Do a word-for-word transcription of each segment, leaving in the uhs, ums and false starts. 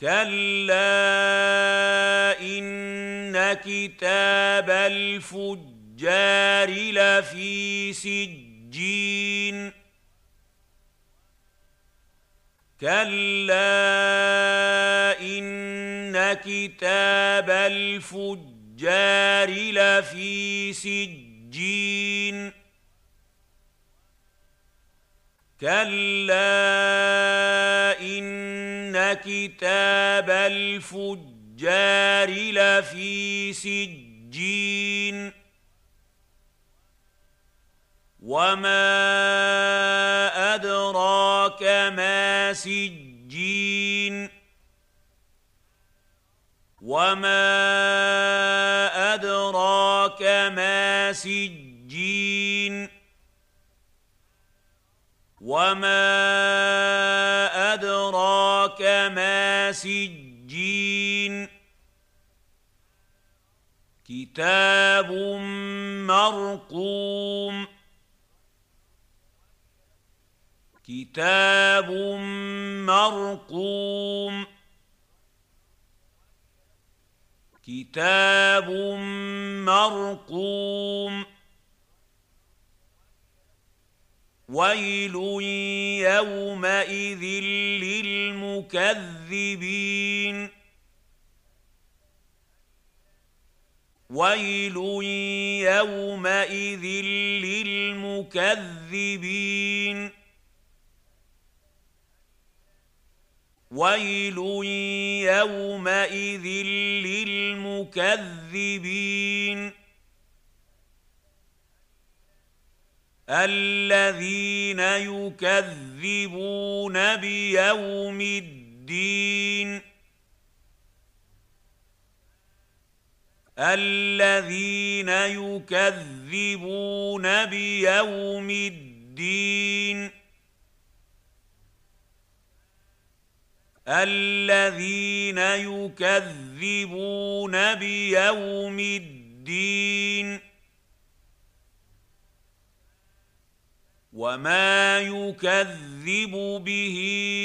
كَلَّا إِنَّ كِتَابَ الْفُجَّارِ لَفِي سِجِّينٍ كَلَّا إِنَّ كِتَابَ الْفُجَّارِ لَفِي سِجِّينٍ كَلَّا إِنَّ كِتَابَ الْفُجَّارِ لَفِي سِجِّينٍ وَمَا أَدْرَاكَ مَا سِجِّينٌ وَمَا أَدْرَاكَ مَا سِجِّينٌ وَمَا أَدْرَاكَ مَا سِجِّينٌ كِتَابٌ مَّرْقُومٌ كِتَابٌ مَّرْقُومٌ كِتَابٌ مَّرْقُومٌ وَيْلٌ يَوْمَئِذٍ لِّلْمُكَذِّبِينَ وَيْلٌ يَوْمَئِذٍ لِّلْمُكَذِّبِينَ وَيْلٌ يَوْمَئِذٍ لِّلْمُكَذِّبِينَ الَّذِينَ يُكَذِّبُونَ بِيَوْمِ الدِّينِ الَّذِينَ يُكَذِّبُونَ بِيَوْمِ الدِّينِ الَّذِينَ يُكَذِّبُونَ بِيَوْمِ الدِّينِ وَمَا يُكَذِّبُ بِهِ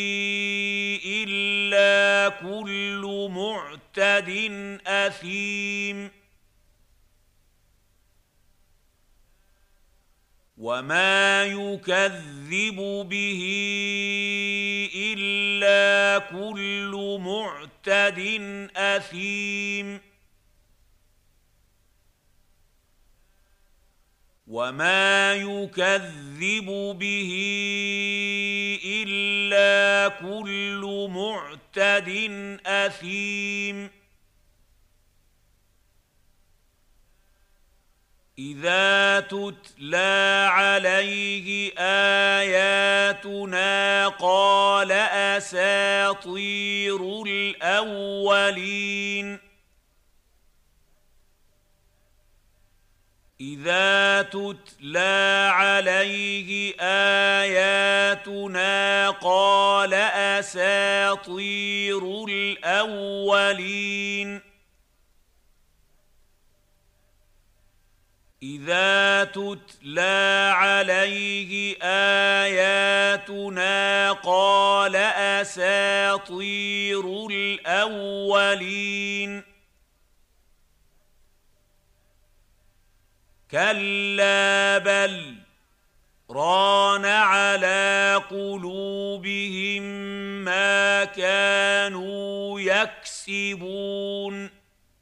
إِلَّا كُلُّ مُعْتَدٍ أَثِيمٍ وَمَا يُكَذِّبُ بِهِ إِلَّا كُلُّ مُعْتَدٍ أَثِيمٍ وَمَا يُكَذِّبُ بِهِ إِلَّا كُلُّ مُعْتَدٍ أَثِيمٍ إِذَا تُتْلَىٰ عَلَيْهِ آيَاتُنَا قَالَ أَسَاطِيرُ الْأَوَّلِينَ إِذَا تُتْلَىٰ عَلَيْهِ آيَاتُنَا قَالَ أَسَاطِيرُ الْأَوَّلِينَ إِذَا تُتْلَىٰ عَلَيْهِ آيَاتُنَا قَالَ أَسَاطِيرُ الْأَوَّلِينَ كَلَّا بَلْ رَانَ عَلَىٰ قُلُوبِهِم مَّا كَانُوا يَكْسِبُونَ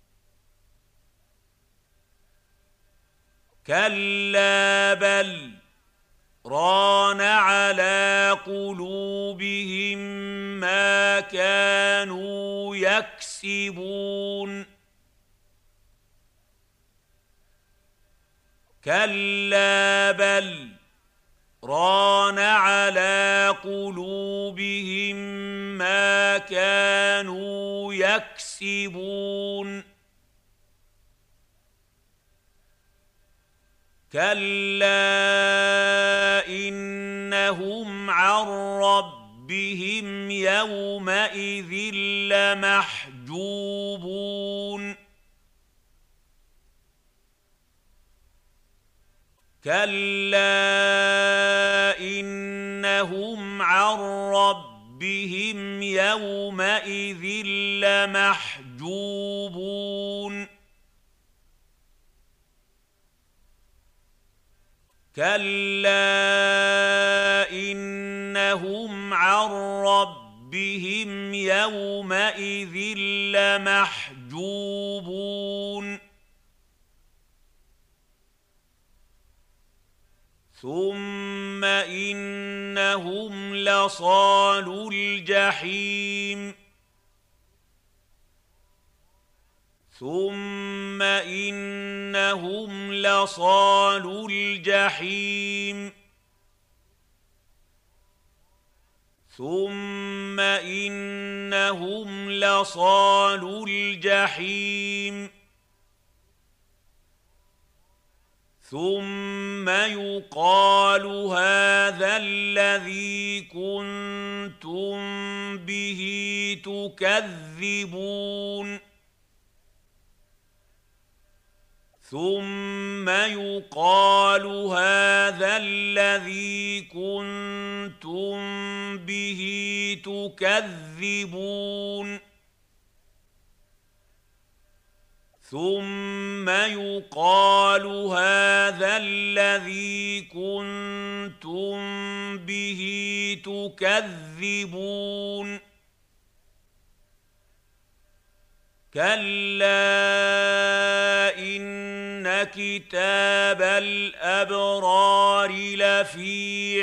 كَلَّا بَلْ رَانَ عَلَىٰ قُلُوبِهِم مَّا كَانُوا يَكْسِبُونَ كَلَّا بَلْ رَانَ عَلَىٰ قُلُوبِهِم مَّا كَانُوا يَكْسِبُونَ كَلَّا إِنَّهُمْ عَن رَّبِّهِمْ يَوْمَئِذٍ لَّمَحْجُوبُونَ كَلَّا إِنَّهُمْ عَن رَّبِّهِمْ ربهم يومئذ لمحجوبون كلا إنهم عن ربهم يومئذ لمحجوبون ثم إنهم لصالو الجحيم ثم إنهم لصالو الجحيم ثم إنهم لصالو الجحيم ثم يقال هذا الذي كنتم به تكذبون ثم يقال هذا الذي كنتم به تكذبون ثم يقال هذا الذي كنتم به تكذبون كلا إن كتاب الأبرار لفي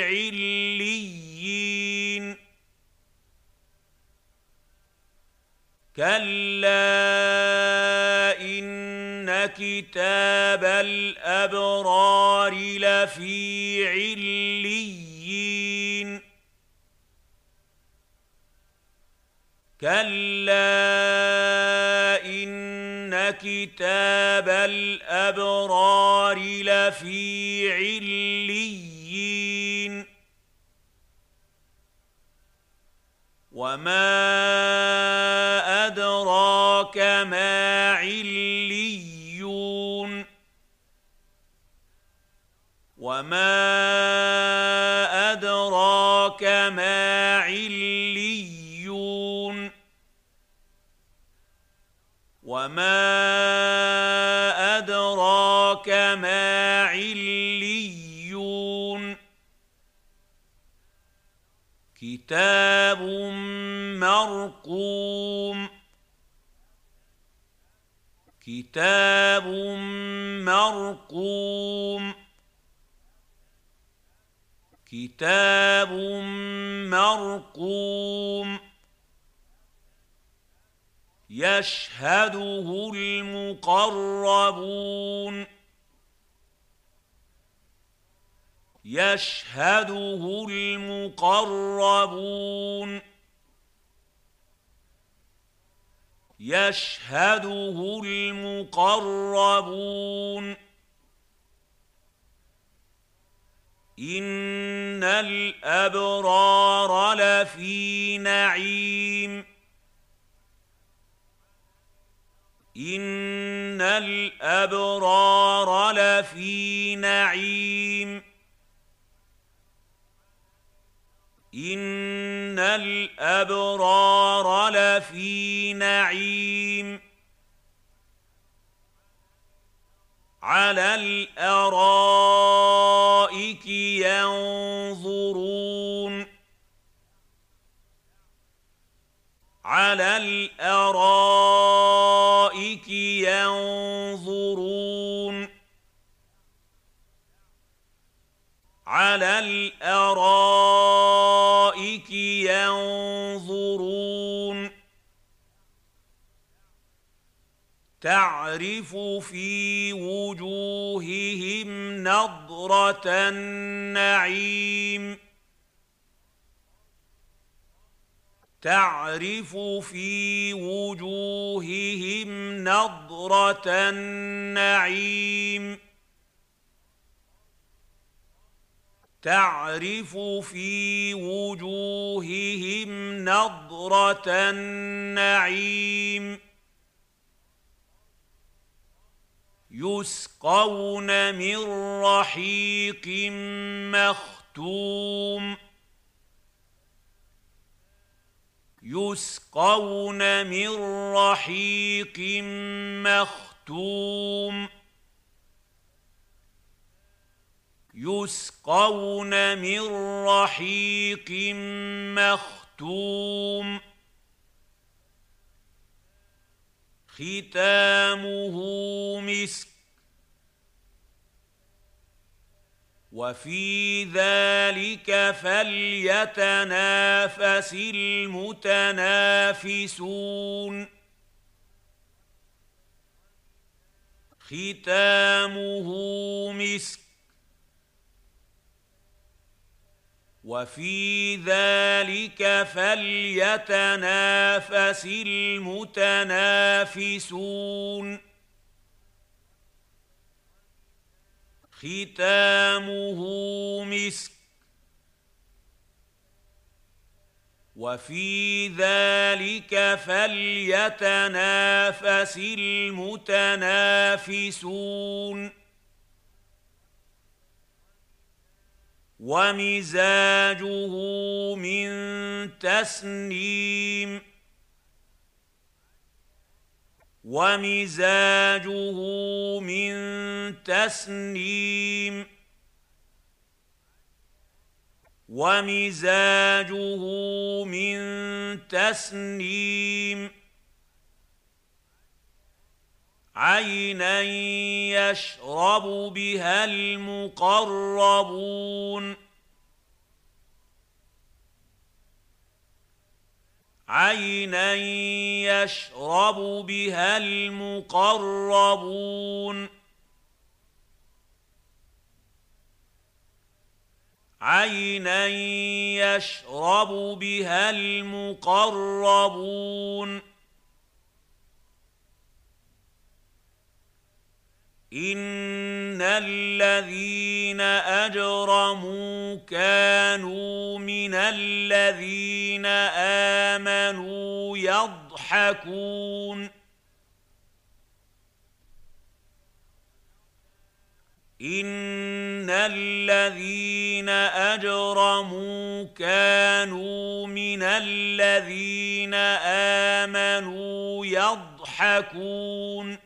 عليين كلا إن كتاب الأبرار لفي عليين كلا إن كتاب الأبرار لفي عليين وما أدراك ما عليون وما أدراك ما عليون وما أدراك ما عليون كتاب مرقوم كتاب مرقوم كتاب مرقوم يشهده المقربون يشهده المقربون يشهده المقربون إن الأبرار لفي نعيم إن الأبرار لفي نعيم إن الأبرار لفي نعيم على الأرائك ينظرون على الأرائك ينظرون على الأرائك ينظرون تعرف في وجوههم نضرة النعيم تعرف في وجوههم نضرة النعيم تعرف في وجوههم نضرة النعيم يسقون من رحيق مختوم يسقون من رحيق مختوم يسقون من رحيق مختوم ختامه مسك وفي ذلك فليتنافس المتنافسون ختامه مسك وفي ذلك فليتنافس المتنافسون ختامه مسك وفي ذلك فليتنافس المتنافسون ومزاجه من تسنيم ومزاجه من تسنيم ومزاجه من تسنيم عينا يشرب بها المقربون عينا يشرب بها المقربون عينا يشرب بها المقربون إن الذين أجرموا كانوا من الذين آمنوا يضحكون إن الذين أجرموا كانوا من الذين آمنوا يضحكون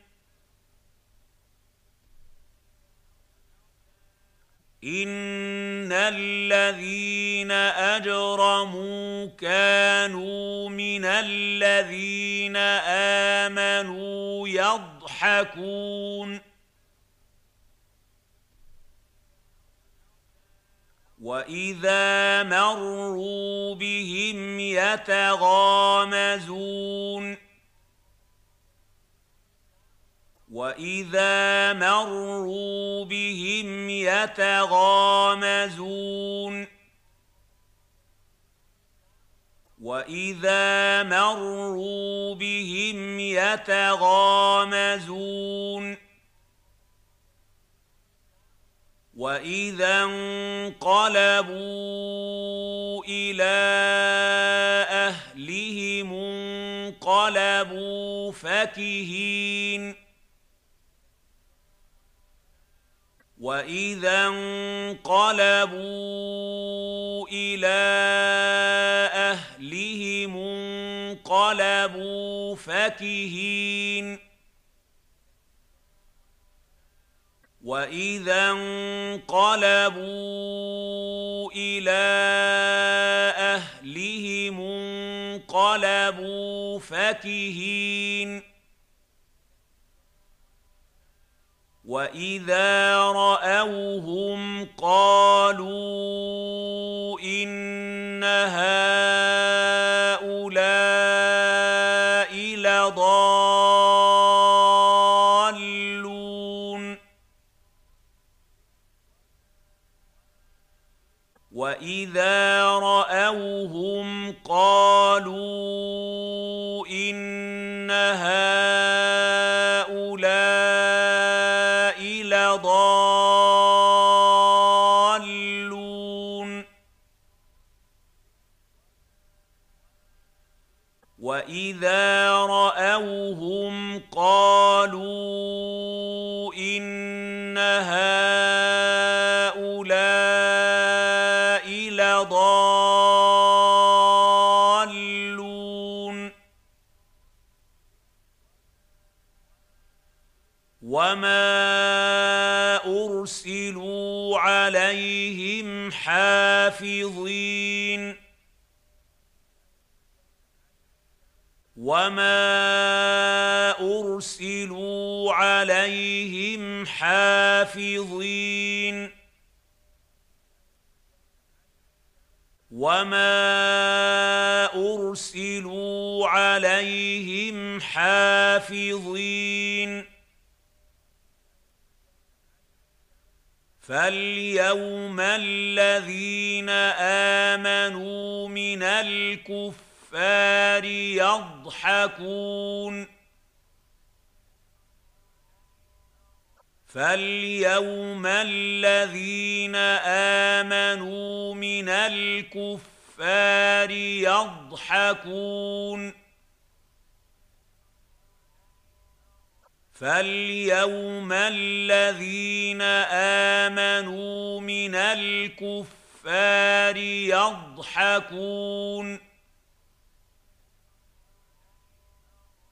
إن الذين أجرموا كانوا من الذين آمنوا يضحكون وإذا مروا بهم يتغامزون وإذا مروا بهم يتغامزون وإذا مروا بهم يتغامزون وإذا انقلبوا إلى أهلهم انقلبوا فكهين وإذا انقلبوا إلى أهلهم انقلبوا فكهين وإذا انقلبوا إلى أهلهم انقلبوا فكهين وإذا رأوهم قالوا إن هؤلاء لضالون وإذا رأوهم قالوا إن هؤلاء لضالون وإذا رأوهم قالوا إن هؤلاء لضالون وما أرسلوا عليهم حافظين وما أرسلوا عليهم حافظين وما أرسلوا عليهم حافظين فاليوم الذين آمنوا من الكفار يضحكون فاليوم الذين آمنوا من الكفار يضحكون فاليوم الذين آمنوا من الكفار يضحكون